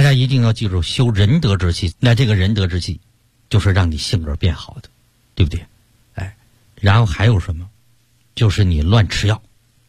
家一定要记住，修仁德之气。那这个仁德之气，就是让你性格变好的，对不对？哎，然后还有什么？就是你乱吃药，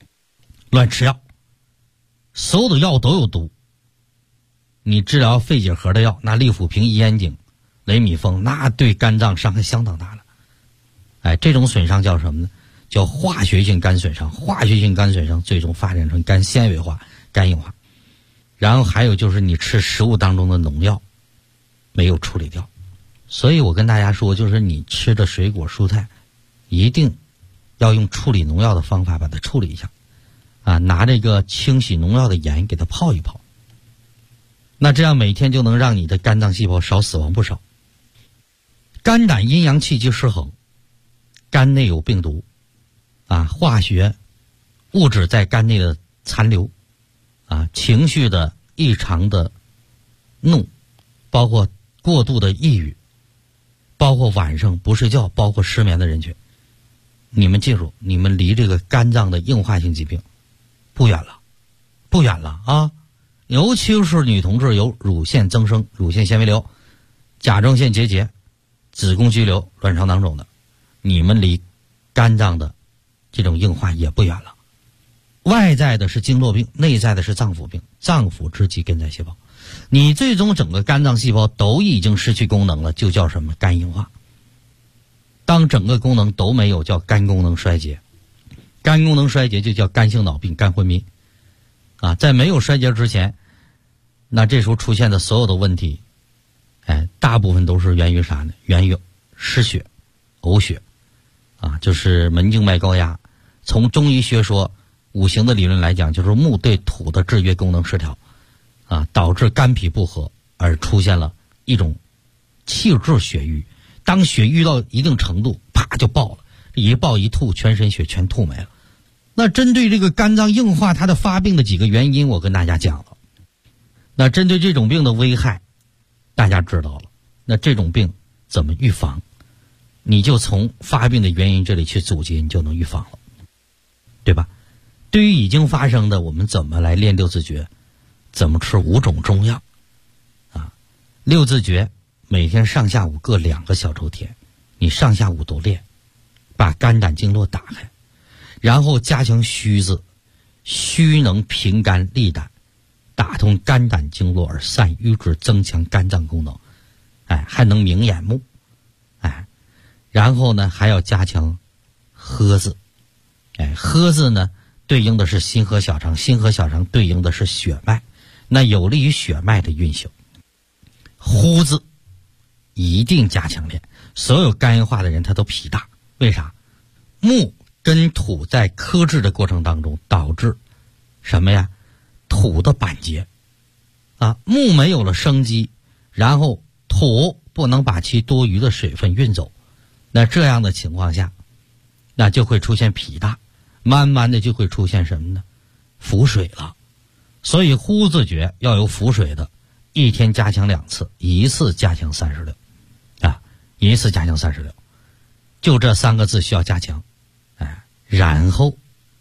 所有的药都有毒。你治疗肺结核的药，那利辅平、伊氨肼、雷米风，那对肝脏伤害相当大了。哎，这种损伤叫什么呢？叫化学性肝损伤。化学性肝损伤最终发展成肝纤维化、肝硬化。然后还有就是你吃食物当中的农药没有处理掉。所以我跟大家说，就是你吃的水果蔬菜一定要用处理农药的方法把它处理一下啊，拿这个清洗农药的盐给它泡一泡。那这样每天就能让你的肝脏细胞少死亡不少。肝胆阴阳气机失衡，肝内有病毒啊，化学物质在肝内的残留啊，情绪的异常的怒，包括过度的抑郁，包括晚上不睡觉，包括失眠的人群，你们记住，你们离这个肝脏的硬化性疾病不远了啊！尤其是女同志有乳腺增生、乳腺纤维瘤、甲状腺结节、子宫肌瘤、卵巢囊肿的，你们离肝脏的这种硬化也不远了。外在的是经络病，内在的是脏腑病，脏腑之疾根在细胞。你最终整个肝脏细胞都已经失去功能了，就叫什么？肝硬化。当整个功能都没有，叫肝功能衰竭。肝功能衰竭就叫肝性脑病、肝昏迷啊。在没有衰竭之前，那这时候出现的所有的问题，哎，大部分都是源于啥呢？源于失血、呕血啊，就是门静脉高压。从中医学说五行的理论来讲，就是木对土的制约功能失调啊，导致肝脾不和，而出现了一种气滞血瘀。当血瘀到一定程度，啪就爆了，一爆一吐，全身血全吐没了。那针对这个肝脏硬化它的发病的几个原因，我跟大家讲了。那针对这种病的危害大家知道了，那这种病怎么预防？你就从发病的原因这里去阻截，你就能预防了，对吧？对于已经发生的，我们怎么来练六字诀？怎么吃5种中药啊？六字诀每天上下午各2个小周天，你上下午都练，把肝胆经络打开，然后加强虚字，虚能平肝利胆，打通肝胆经络而散瘀滞，增强肝脏功能，哎，还能明眼目，哎，然后呢还要加强呵字，哎，呵字呢对应的是心和小肠，心和小肠对应的是血脉，那有利于血脉的运行。呼字一定加强练，所有肝硬化的人他都脾大，为啥？木跟土在克制的过程当中导致什么呀？土的板结啊，木没有了生机，然后土不能把其多余的水分运走，那这样的情况下，那就会出现脾大，慢慢的就会出现什么呢？腹水了。所以呼字诀要有腹水的，一天加强2次，一次加强36啊，一次加强36，就这3个字需要加强。哎，然后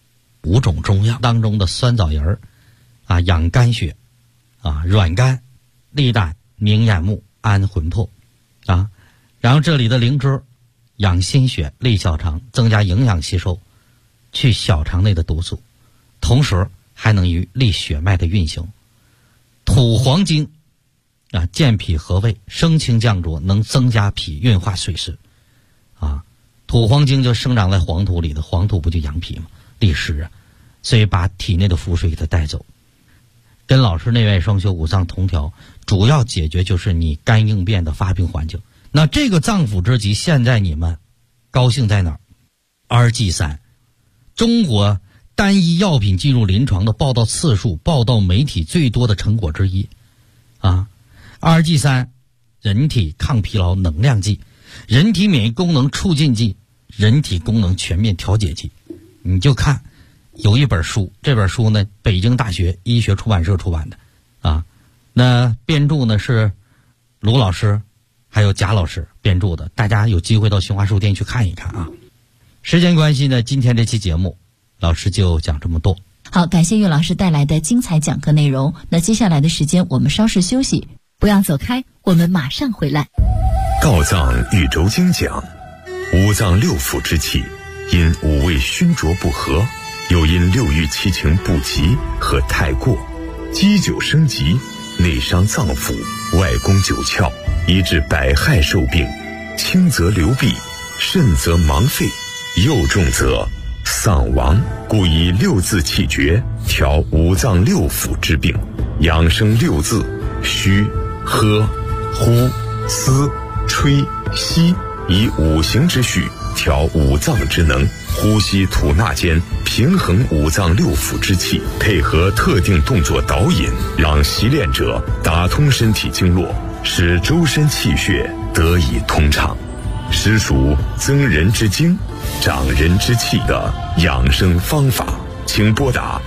5种中药当中的酸枣仁儿啊，养肝血啊，软肝利胆明眼目安魂魄啊，然后这里的灵芝养心血利小肠，增加营养吸收，去小肠内的毒素，同时还能于利血脉的运行。土黄精啊，健脾和胃，升清降浊，能增加脾运化水湿啊。土黄精就生长在黄土里的，黄土不就养脾吗？利湿啊，所以把体内的腹水给它带走。跟老师内外双修五脏同调，主要解决就是你肝硬变的发病环境。那这个脏腑之疾，现在你们高兴在哪儿？RG3，中国单一药品进入临床的报道次数、报道媒体最多的成果之一啊。RG3，人体抗疲劳能量剂，人体免疫功能促进剂，人体功能全面调节剂。你就看有一本书，这本书呢北京大学医学出版社出版的啊，那编著呢是卢老师还有贾老师编著的，大家有机会到新华书店去看一看啊。时间关系呢，今天这期节目老师就讲这么多。 好，感谢岳老师带来的精彩讲课内容。那接下来的时间我们稍事休息，不要走开，我们马上回来。 道藏宇宙经讲，五脏六腑之气因五味熏浊不和，又因六欲七情不及和太过，积久生疾，内伤脏腑，外攻九窍，以致百害受病，轻则流弊，甚则盲废，又重则丧亡。故以六字气诀调五脏六腑之病，养生六字：虚、喝、呼、思、吹、吸，以五行之序调五脏之能，呼吸吐纳间平衡五脏六腑之气，配合特定动作导引，让习练者打通身体经络，使周身气血得以通畅，实属增人之精，长人之气的养生方法。请拨打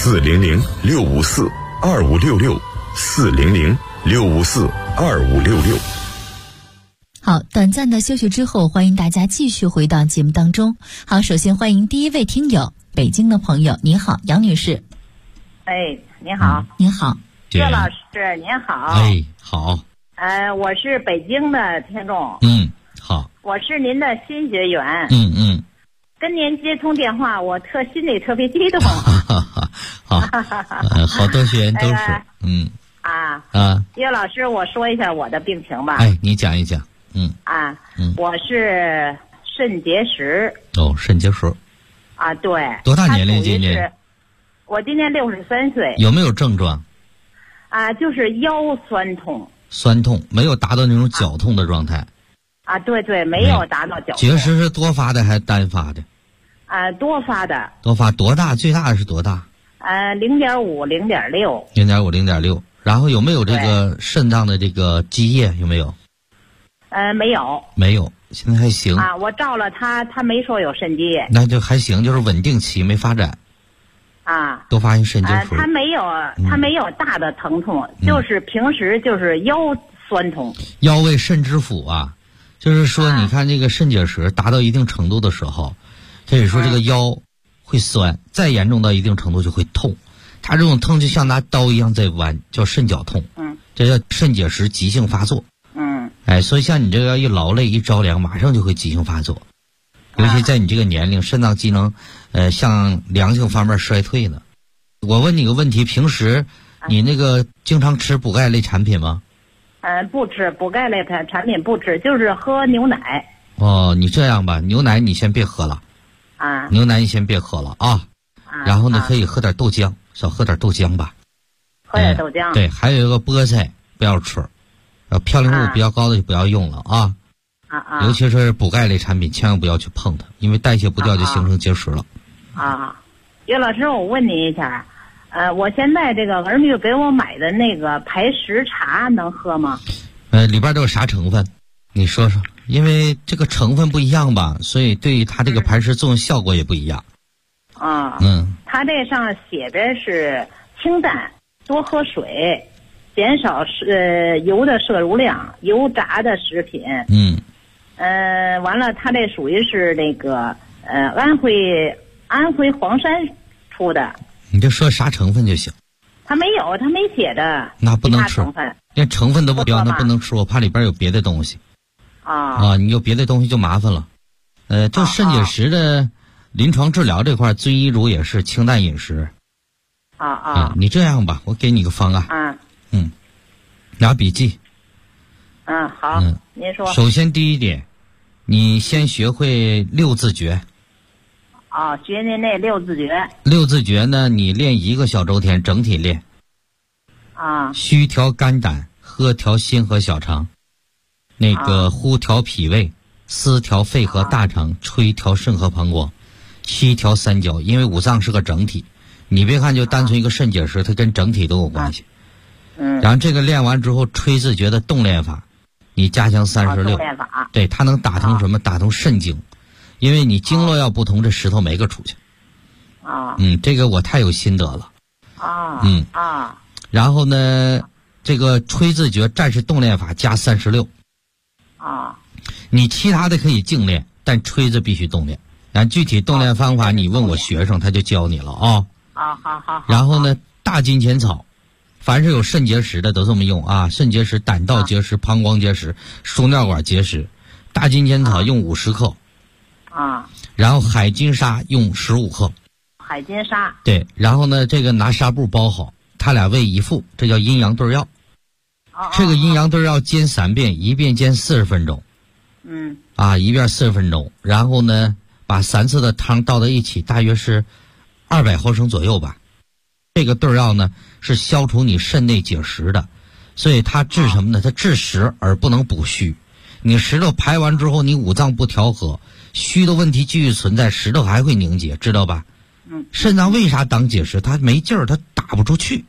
400-6564-2566，400-6564-2566。 好，短暂的休息之后，欢迎大家继续回到节目当中。好，首先欢迎第一位听友，北京的朋友，您好，杨女士。 哎，你好。 您好。 岳老师，您好。 哎，好。 我是北京的听众。 好。 我是您的新学员。跟您接通电话，我心里特别激动。 好，好多学员都是。 岳老师，我说一下我的病情吧。 哎，你讲一讲。 我是肾结石。 肾结石。 对。 多大年龄今年？ 我今年63岁。 有没有症状？ 就是腰酸痛。 酸痛，没有达到那种绞痛的状态。 对，没有达到绞痛。 结石是多发的还是单发的？ 多发的。 多发多大？最大的是多大 ？0.5、0.6。 0.5、0.6。然后有没有这个肾脏的这个积液？有没有？ 没有。 没有，现在还行。 我照了他没说有肾积液。 那就还行，就是稳定期没发展。多发性肾结石。 他没有大的疼痛，就是平时就是腰酸痛。 腰为肾之府啊。就是说，你看这个肾结石达到一定程度的时候，可以说这个腰会酸，再严重到一定程度就会痛。它这种痛就像拿刀一样在剜，叫肾绞痛。这叫肾结石急性发作。所以像你这个一劳累一着凉，马上就会急性发作。尤其在你这个年龄，肾脏机能向良性方面衰退呢。我问你个问题，平时你那个经常吃补钙类产品吗？ 不吃补钙类产品，不吃，就是喝牛奶。 你这样吧，牛奶你先别喝了。牛奶你先别喝了啊。然后呢，可以喝点豆浆，少喝点豆浆吧。 喝点豆浆。 对，还有一个菠菜不要吃，嘌呤物比较高的就不要用了啊。尤其是补钙类产品，千万不要去碰它，因为代谢不掉就形成结石了。 岳老师，我问您一下。我现在这个儿女给我买的那个排石茶能喝吗？ 里边都有啥成分？你说说，因为这个成分不一样吧，所以对于它这个排石作用效果也不一样。 它这上写着是清淡，多喝水，减少油的摄入量，油炸的食品。完了，它这属于是那个安徽黄山出的。 你就说啥成分就行。 他没写的。 那不能吃，连成分都不标，那不能吃，我怕里边有别的东西。你有别的东西就麻烦了。这肾结石的临床治疗这块，遵医嘱也是清淡饮食。你这样吧，我给你个方案。拿笔记。 好。您说。 首先第一点，你先学会六字诀。 学您那六字诀。 六字诀呢，你练1个小周天，整体练。虚调肝胆，喝调心和小肠，那个呼调脾胃，思调肺和大肠，吹调肾和膀胱，吸调三焦。因为五脏是个整体，你别看就单纯一个肾结石，它跟整体都有关系。然后这个练完之后，吹字诀的动练法，你加强36。 动练法。 对，它能打通什么？打通肾经。因为你经络要不通，这石头没个出去。这个我太有心得了。然后呢，这个吹字诀战士动练法加36。你其他的可以静练，但吹字必须动练。然后具体动练方法，你问我学生，他就教你了啊。 好。 然后呢，大金钱草，凡是有肾结石的都这么用啊，肾结石、胆道结石、膀胱结石、输尿管结石，大金钱草用50克。然后海金沙用15克。 海金沙。 对，然后呢，这个拿纱布包好，它俩为一副，这叫阴阳对药。这个阴阳对药煎3遍，一遍煎40分钟。一遍40分钟，然后呢，把3次的汤倒到一起，大约是200毫升左右吧。这个对药呢是消除你肾内结石的，所以它治什么呢？它治实而不能补虚。你石头排完之后，你五脏不调和，虚的问题继续存在，石头还会凝结，知道吧？肾脏为啥当结石？它没劲儿，它打不出去。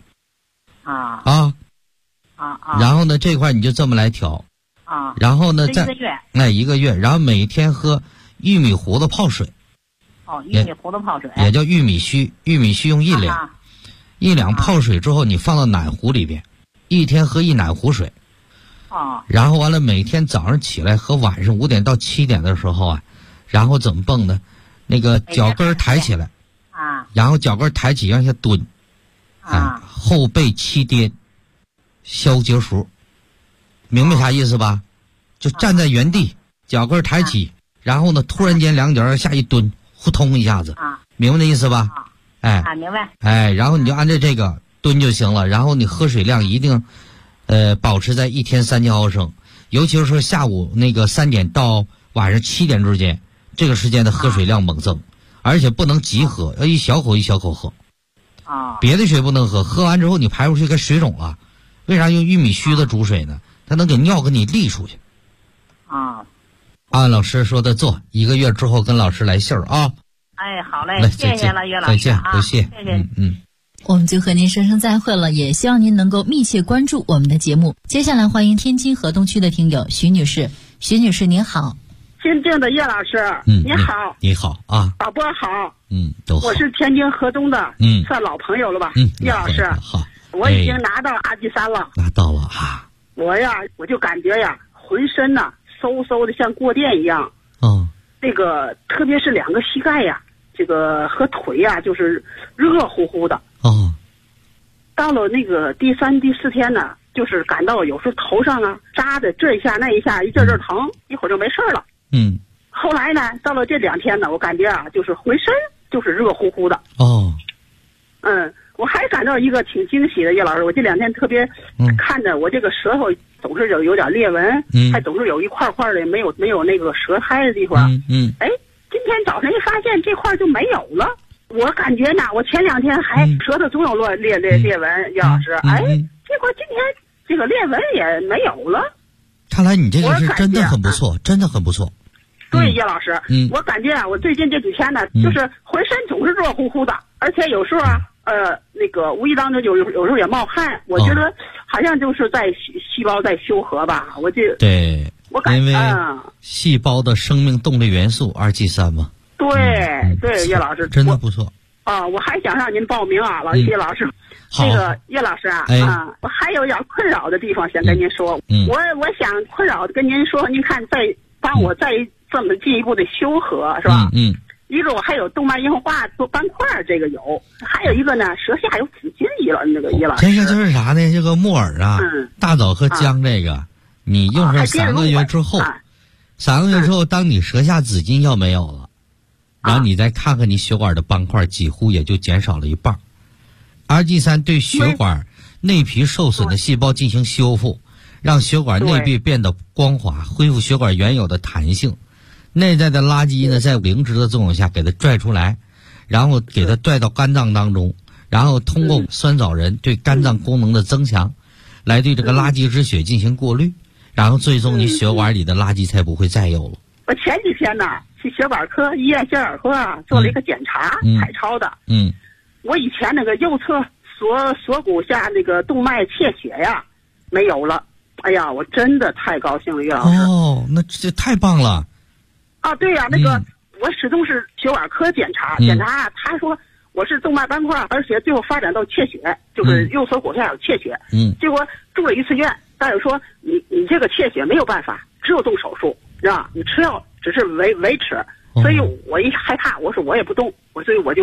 然后呢，这块你就这么来调。然后呢，1个月，然后每天喝玉米糊的泡水。 玉米糊的泡水也叫玉米须，玉米须用1两，1两泡水之后，你放到暖壶里边，一天喝1暖壶水。然后完了，每天早上起来和晚上5点到7点的时候啊，然后怎么蹦呢？那个脚跟抬起来，然后脚跟抬起让下蹲，后背7颠，消结束。明白啥意思吧？就站在原地，脚跟抬起，然后呢，突然间2脚下一蹲，呼通一下子，明白那意思吧？ 明白。 然后你就按照这个蹲就行了。然后你喝水量一定，保持在1天3000毫升，尤其是说下午那个3点到晚上7点之间，这个时间的喝水量猛增，而且不能急喝，要一小口一小口喝。别的水不能喝，喝完之后你排出去该水肿了。为啥用玉米须的煮水呢？它能给尿给你沥出去。按老师说的做，1个月之后跟老师来信儿啊。 好嘞，谢谢了，岳老师。 再见，不谢。 谢谢。 我们就和您说声再会了，也希望您能够密切关注我们的节目。接下来欢迎天津河东区的听友徐女士。徐女士您好。 尊敬的岳老师，你好。 你好啊。 导播好。 都好。 我是天津河东的，算老朋友了吧？岳老师。 好。 我已经拿到阿基山了。 拿到了啊。 我就感觉浑身嗖嗖的像过电一样。这个特别是2个膝盖这个和腿就是热乎乎的。到了那个第3、第4天呢，就是感到有时候头上扎的这一下那一下，一阵阵疼，一会儿就没事了。后来呢，到了这2天呢，我感觉就是浑身就是热乎乎的。我还感到一个挺惊喜的，岳老师，我这2天特别看着我这个舌头总是有点裂纹，还总是有一块块的没有那个舌苔的地方。今天早晨一发现这块就没有了。我感觉我前2天还舌头总有裂纹，岳老师，结果今天这个裂纹也没有了。 看来你这个是真的很不错，真的很不错。 对，岳老师，我感觉我最近这几天呢，就是浑身总是热乎乎的，而且有时候那个无意当中有时候也冒汗，我觉得好像就是在细胞在修合吧。 对， 我感觉因为细胞的生命动力元素2G3嘛。 对，岳老师真的不错。 我还想让您报名岳老师。这个岳老师我还有点困扰的地方想跟您说。我想困扰跟您说，您看再帮我再这么进一步的修合是吧？一个我还有动脉硬化做斑块，这个有，还有一个呢舌下有紫金叶了，那个叶老师。 这个就是啥呢？这个木耳大枣和姜这个，你用上3个月之后，3个月之后，当你舌下紫金要没有了，然后你再看看你血管的斑块，几乎也就减少了一半。RG3对血管内皮受损的细胞进行修复，让血管内壁变得光滑，恢复血管原有的弹性。内在的垃圾呢，在灵芝的作用下给它拽出来，然后给它拽到肝脏当中，然后通过酸枣仁对肝脏功能的增强，来对这个垃圾之血进行过滤，然后最终你血管里的垃圾才不会再有了。 我前几天呢去血管科医院血管科做了一个检查，彩超的。我以前那个右侧锁骨下那个动脉切血没有了。哎呀，我真的太高兴了，岳老师。 那这太棒了。 对那个我始终是血管科检查，他说我是动脉斑块，而且最后发展到切血，就是右锁骨下有切血。结果住了1次院，大夫说你这个切血没有办法，只有动手术，是吧？你吃药只是维持。所以我一害怕，我说我也不动，所以我就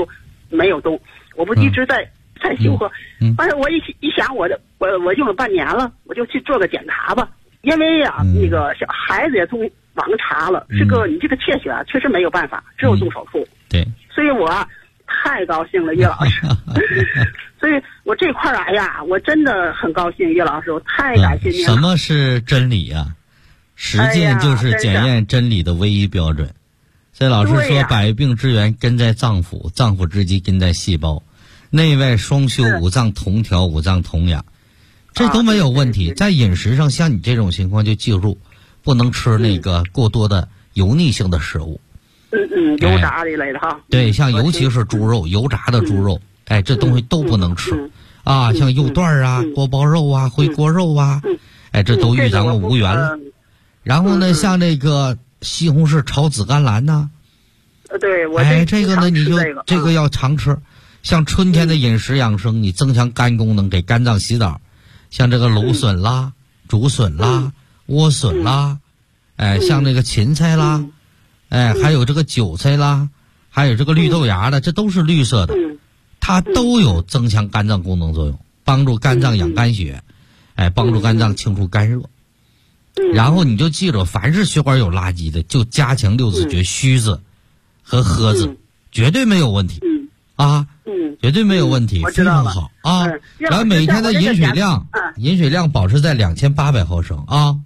没有动，我不一直在修合。但是我一想，我用了半年了，我就去做个检查吧。因为呀，那个小孩子也从网上查了，这个你这个切血啊，确实没有办法，只有动手术。 对， 所以我太高兴了，叶老师。所以我这块儿呀，我真的很高兴，叶老师，我太感谢您了。 什么是真理呀？实践就是检验真理的唯一标准。所以老师说，百病之源根在脏腑，脏腑之基根在细胞，内外双修，五脏同调，五脏同养，这都没有问题。在饮食上，像你这种情况就记住，不能吃那个过多的油腻性的食物。 油炸一类的哈。 对，像尤其是猪肉，油炸的猪肉，这东西都不能吃。像肉段啊、锅包肉啊、回锅肉啊，这都与咱们无缘了。然后呢，像这个西红柿炒紫甘蓝呐， 对，我这个呢，你就这个要常吃。像春天的饮食养生，你增强肝功能，给肝脏洗澡，像这个芦笋啦、竹笋啦、莴笋啦，像那个芹菜啦，还有这个韭菜啦，还有这个绿豆芽的，这都是绿色的，它都有增强肝脏功能作用，帮助肝脏养肝血，帮助肝脏清除肝热。然后你就记住，凡是血管有垃圾的，就加强六字诀虚字和喝字，绝对没有问题绝对没有问题，非常好啊。然后每天的饮水量保持在2800毫升啊。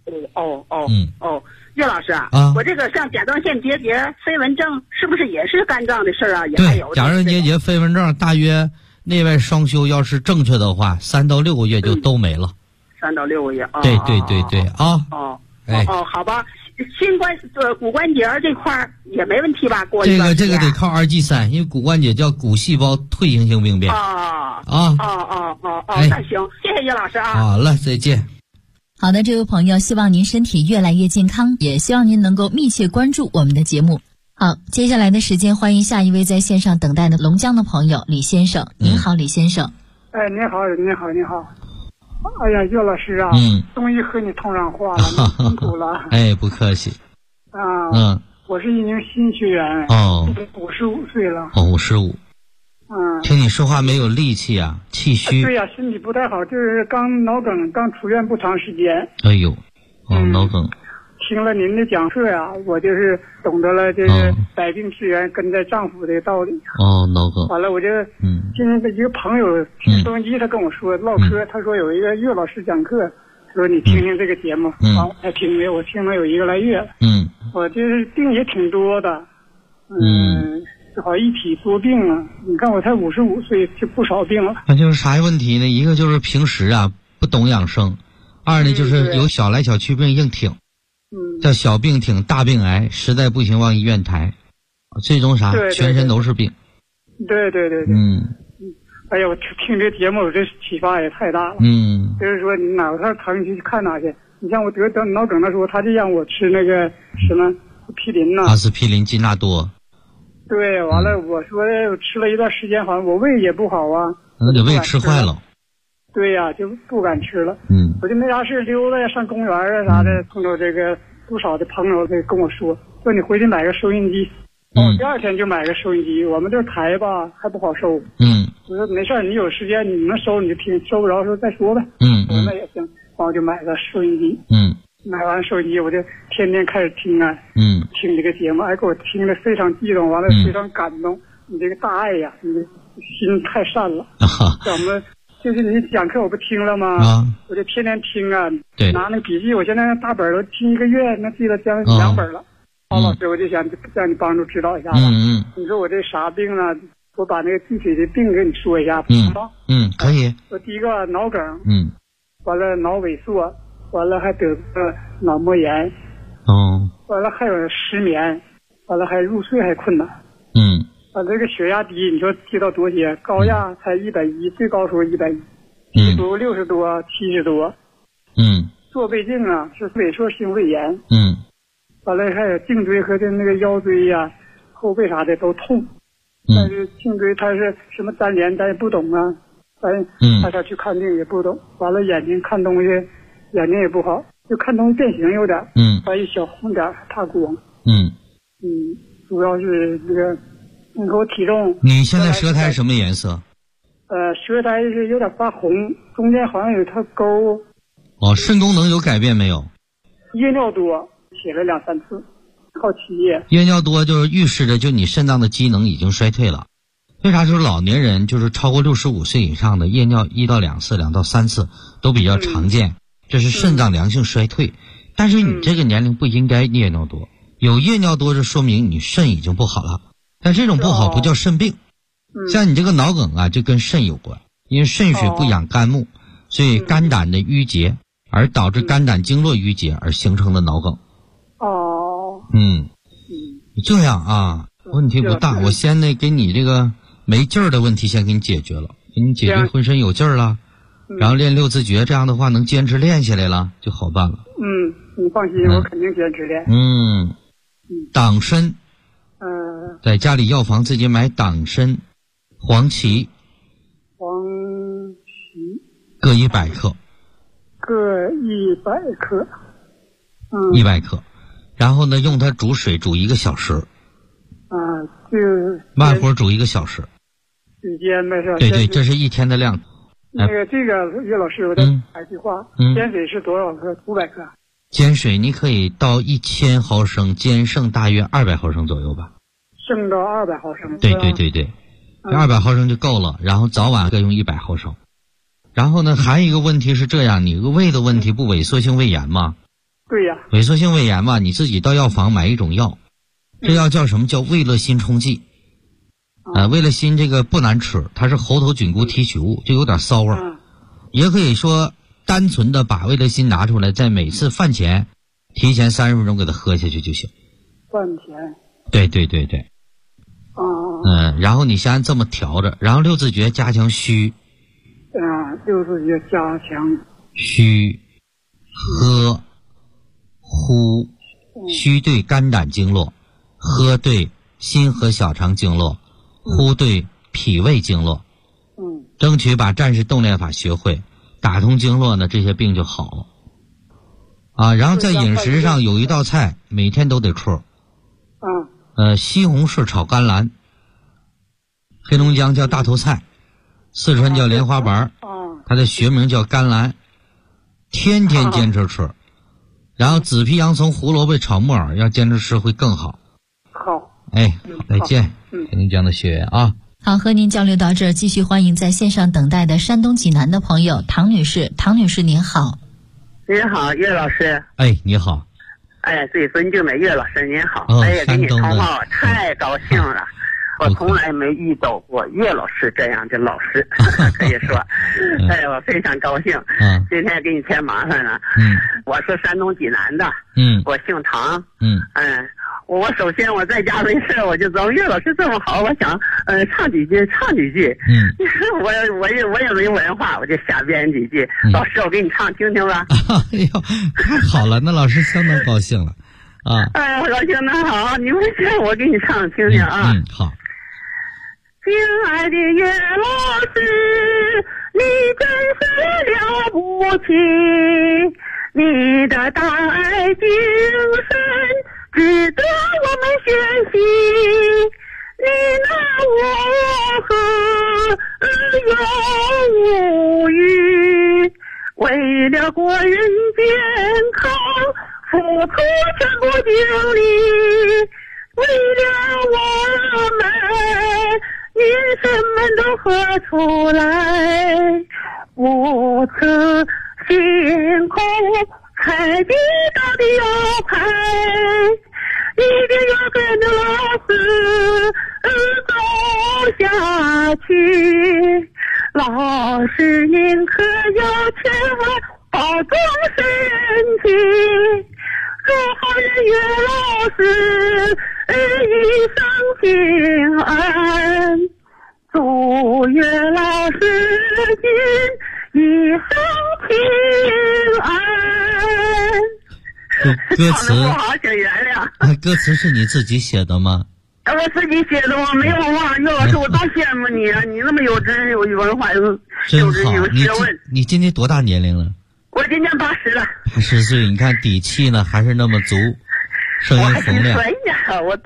岳老师我这个像甲状腺结节、飞蚊症，是不是也是肝脏的事儿啊？也还有对，甲状腺结节、飞蚊症，大约内外双修，要是正确的话，3到6个月就都没了。 3到6个月对啊。 好吧。骨关节这块也没问题吧？ 这个得靠2G3，因为骨关节叫骨细胞退行性病变。 那行，谢谢叶老师啊。 好了，再见。 好的，这位朋友，希望您身体越来越健康，也希望您能够密切关注我们的节目。好，接下来的时间，欢迎下一位在线上等待的龙江的朋友李先生。您好，李先生。 您好。哎呀，岳老师啊，终于和你通上话了，你辛苦了。 不客气。 我是一名新学员。55岁了。 55。听你说话没有力气啊，气虚。 对呀，身体不太好，就是脑梗，刚出院不长时间。 脑梗。 听了您的讲课呀，我就是懂得了这个百病之源根在脏腑的道理。 脑梗。 完了，我就今天的一个朋友听收音机，他跟我说唠嗑，他说有一个岳老师讲课，说你听听这个节目，我才听的，我听了有1个来月了。我这病也挺多的，正好一体多病了。你看我才55岁，就不少病了。 那就是啥问题呢？一个就是平时不懂养生，二呢就是有小来小去病硬挺。叫小病挺大病癌，实在不行往医院抬，最终全身都是病。 对。哎呀，我听这节目，我这启发也太大了。就是说你哪块疼去看哪去。你像我得脑梗的时候，他就让我吃那个什么匹林呐， 阿司匹林、金纳多。 对，完了我说我吃了一段时间，好像我胃也不好啊。 那得胃吃坏了。 对呀，就不敢吃了。我就没啥事溜达呀，上公园啊啥的，碰到这个不少的朋友跟我说你回去买个收音机。我第2天就买个收音机，我们这台吧还不好收。我说没事，你有时间你能收你就听，收不着时候再说呗。我说那也行，我就买个收音机。买完收音机我就天天开始听听这个节目，给我听得非常激动，完了非常感动。你这个大爱呀，你的心太善了。像我们就是你讲课我不听了吗？我就天天听对， 拿那笔记，我现在大本都听1个月，那记了将近2本了。老师，我就想让你帮助指导一下吧。你说我这啥病呢？我把那个具体的病给你说一下，行吗？ 可以。 我第一个脑梗，完了脑萎缩，完了还得个脑膜炎，完了还有失眠，完了还入睡还困难。完了这个血压低，你说低到多些？高压才110，最高时候110，低度60多、70多。做胃镜是萎缩性胃炎。完了还有颈椎和那个腰椎呀、后背啥的都痛。但是颈椎它是什么粘连，咱也不懂啊。大家去看病也不懂。完了眼睛看东西，眼睛也不好，就看东西变形有点。还有小红点，怕光。主要是这个和我体重。 你现在舌苔什么颜色？ 舌苔是有点发红，中间好像有条沟。 哦，肾功能有改变没有？ 夜尿多，写了2、3次，好奇。 夜尿多就是预示着就你肾脏的机能已经衰退了。为啥说老年人就是超过65岁以上的夜尿1到2次、2到3次都比较常见，这是肾脏良性衰退。但是你这个年龄不应该夜尿多，有夜尿多就说明你肾已经不好了。但这种不好不叫肾病，像你这个脑梗啊就跟肾有关，因为肾水不养肝木，所以肝胆的淤结而导致肝胆经络淤结而形成的脑梗。这样啊，问题不大。我先给你这个没劲儿的问题先给你解决了，给你解决浑身有劲儿了，然后练6字诀，这样的话能坚持练下来了就好办了。 你放心，我肯定坚持练。 党参，在家里药房自己买党参、黄芪各100克， 各100克 ，100克，然后呢用它煮水煮1个小时， 就慢火煮1个小时， 时间没事。 对，这是1天的量。 这个岳老师，我再插一句话，煎水是多少克？500克。 煎水你可以到1000毫升，煎剩大约200毫升左右吧。 剩到200毫升。 对，200毫升就够了。然后早晚各用100毫升。然后呢，还有一个问题是这样，你个胃的问题不萎缩性胃炎吗？ 对呀。 萎缩性胃炎嘛，你自己到药房买一种药，这药叫什么？叫胃乐心冲剂。胃乐心这个不难吃，它是猴头菌菇提取物，就有点骚味。也可以说单纯的把胃乐心拿出来，在每次饭前提前30分钟给它喝下去就行。 饭前。 对。然后你先这么调着，然后6字诀加强虚。 6字诀加强虚、喝、呼。虚对肝胆经络，喝对心和小肠经络，呼对脾胃经络。争取把战士动练法学会，打通经络呢，这些病就好了。然后在饮食上有一道菜每天都得吃。西红柿炒甘蓝，黑龙江叫大头菜，四川叫莲花白，它的学名叫甘蓝，天天坚持吃。然后紫皮洋葱、胡萝卜炒木耳要坚持吃会更好。 好， 再见，黑龙江的学员啊。 好，和您交流到这儿，继续欢迎在线上等待的山东济南的朋友唐女士。唐女士您好。 您好，岳老师。 你好。 最尊敬的岳老师您好。跟你通话太高兴了。我从来没遇到过岳老师这样的老师，可以说，我非常高兴。今天给你添麻烦了。我是山东济南的。我姓唐。我首先我在家没事，我就知道岳老师这么好，我想唱几句。我也没文化，我就瞎编几句。老师，我给你唱听听吧。 太好了，那老师相当高兴了啊！ 我高兴，那好，你们先我给你唱听听啊。 好。 亲爱的岳老师，你真是了不起，你的大爱精神值得我们学习，你拿我何有无语，为了国人健康付出全部精力，为了我们您什么都喝出来，不辞辛苦开地道的腰牌，一定要跟着老师走下去。老师您可要千万保重身体，祝好人岳老师一生平安，祝岳老师您一生平安。 歌词不好，请原谅。 歌词是你自己写的吗？ 我自己写的，我没有忘。岳老师，我多羡慕你啊！你那么有知识、有文化、有知识、有学问。 你今年多大年龄了？ 我今年80了。 80岁，你看底气呢还是那么足，声音洪亮。 我还挺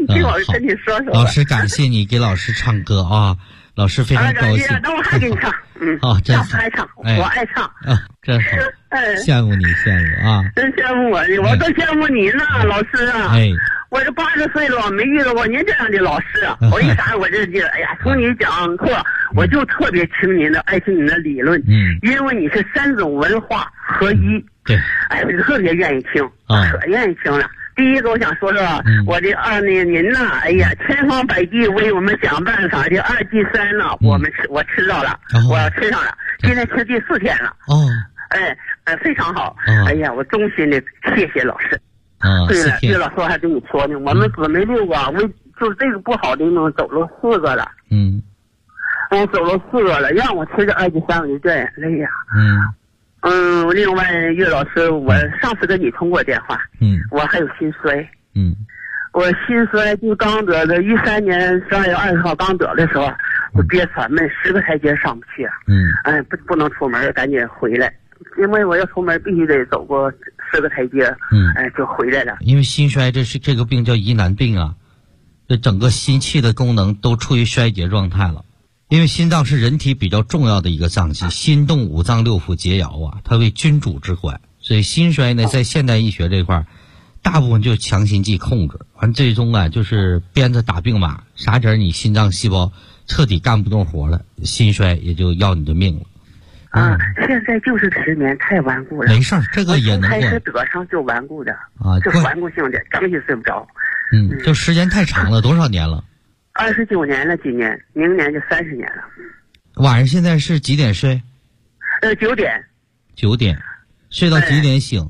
听老师跟你说说。 老师感谢你给老师唱歌啊，老师非常高兴。 那我还给你唱， 真好， 爱唱，我爱唱啊，真好，羡慕你啊， 真羡慕我都羡慕你呢，老师啊。我这80岁了，没遇到过您这样的老师。我一啥，我这哎呀，听你讲课，我就特别听您的，爱听您的理论。因为你是3种文化合一。 对。 哎，我就特别愿意听，可愿意听了。第一个，我想说说我的您呢，哎呀，千方百计为我们想办法的2剂3呢，我吃到了，我吃上了，今天吃第4天了。非常好。哎呀，我衷心的谢谢老师。对了，岳老师还跟你说呢，我们姊妹6个，就是这个不好的呢，走了4个了。走了4个了，让我吃这2剂3，我就掉眼泪呀。另外岳老师，我上次跟你通过电话，我还有心衰。我心衰就刚得的，13年12月20号刚得的时候，我憋喘闷，10个台阶上不去。不能出门，赶紧回来。因为我要出门必须得走过10个台阶，就回来了。 因为心衰这个病叫疑难病啊，这整个心气的功能都处于衰竭状态了。因为心脏是人体比较重要的一个脏器，心动5脏6腑皆爻啊，它为君主之官，所以心衰呢，在现代医学这块大部分就强心剂控制，完最终啊就是鞭子打病马，啥时候你心脏细胞彻底干不动活了，心衰也就要你的命了。 现在就是失眠太顽固了。 没事儿，这个也能过。 开始得上就顽固的就顽固性的，整体睡不着。 就时间太长了，多少年了 ？29年了，今年明年就30年了。 晚上现在是几点睡 ？9点。 9点，睡到几点醒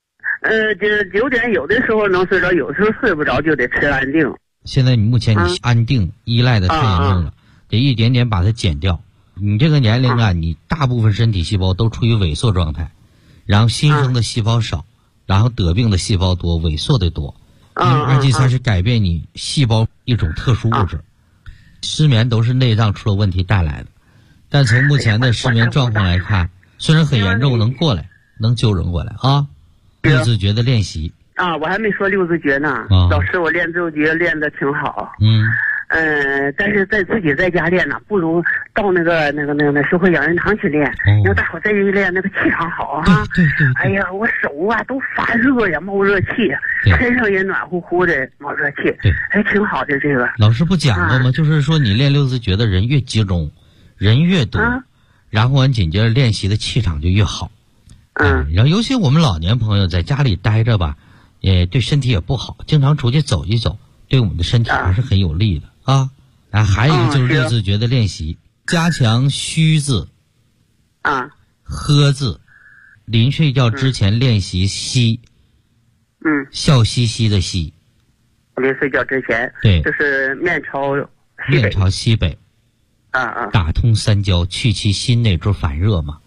？9点有的时候能睡着，有时候睡不着就得吃安定。 现在你目前你安定依赖的太严重了，得一点点把它减掉。你这个年龄啊，你大部分身体细胞都处于萎缩状态，然后新生的细胞少，然后得病的细胞多，萎缩的多。因为2剂3是改变你细胞一种特殊物质。失眠都是内脏出了问题带来的，但从目前的失眠状况来看，虽然很严重，能过来，能纠正过来啊。6字诀的练习我还没说6字诀呢。老师，我练6字诀练得挺好。但是自己在家练呢，不如到那个社会养人堂去练。让大伙在这一练，那个气场好啊。 对。 哎呀，我手啊都发热呀，冒热气，身上也暖乎乎的，冒热气。还挺好的这个。 老师不讲过吗？就是说你练6字诀的人越集中，人越多，然后完紧接着练习的气场就越好。然后尤其我们老年朋友在家里待着吧，也对身体也不好，经常出去走一走，对我们的身体还是很有利的啊。还有一个就是6字诀的练习，加强虚字呵字，临睡觉之前练习吸，笑嘻嘻的吸。 临睡觉之前， 对， 就是面朝西北， 打通3焦，去其心内之烦热嘛。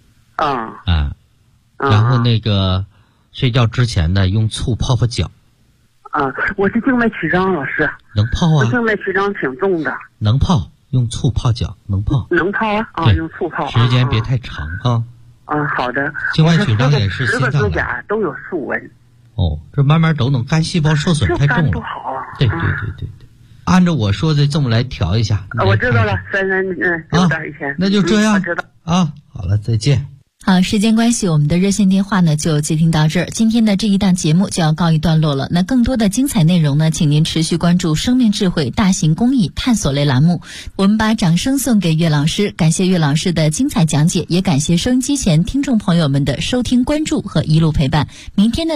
然后那个睡觉之前呢，用醋泡泡脚。 我是静脉曲张，老师。 能泡啊？ 静脉曲张挺重的。 能泡，用醋泡脚，能泡。 能泡啊？用醋泡。 时间别太长啊。 好的。 静脉曲张也是心脏的。 10个指甲都有竖纹。 这慢慢都能，肝细胞受损太重了。 不好啊。 对。按照我说的这么来调一下。 我知道了，3点以前。 那就这样。 我知道啊，好了，再见。 好，时间关系，我们的热线电话呢就接听到这儿。今天的这一档节目就要告一段落了。那更多的精彩内容呢，请您持续关注生命智慧大型公益探索类栏目。我们把掌声送给岳老师，感谢岳老师的精彩讲解，也感谢收音机前听众朋友们的收听关注和一路陪伴。明天的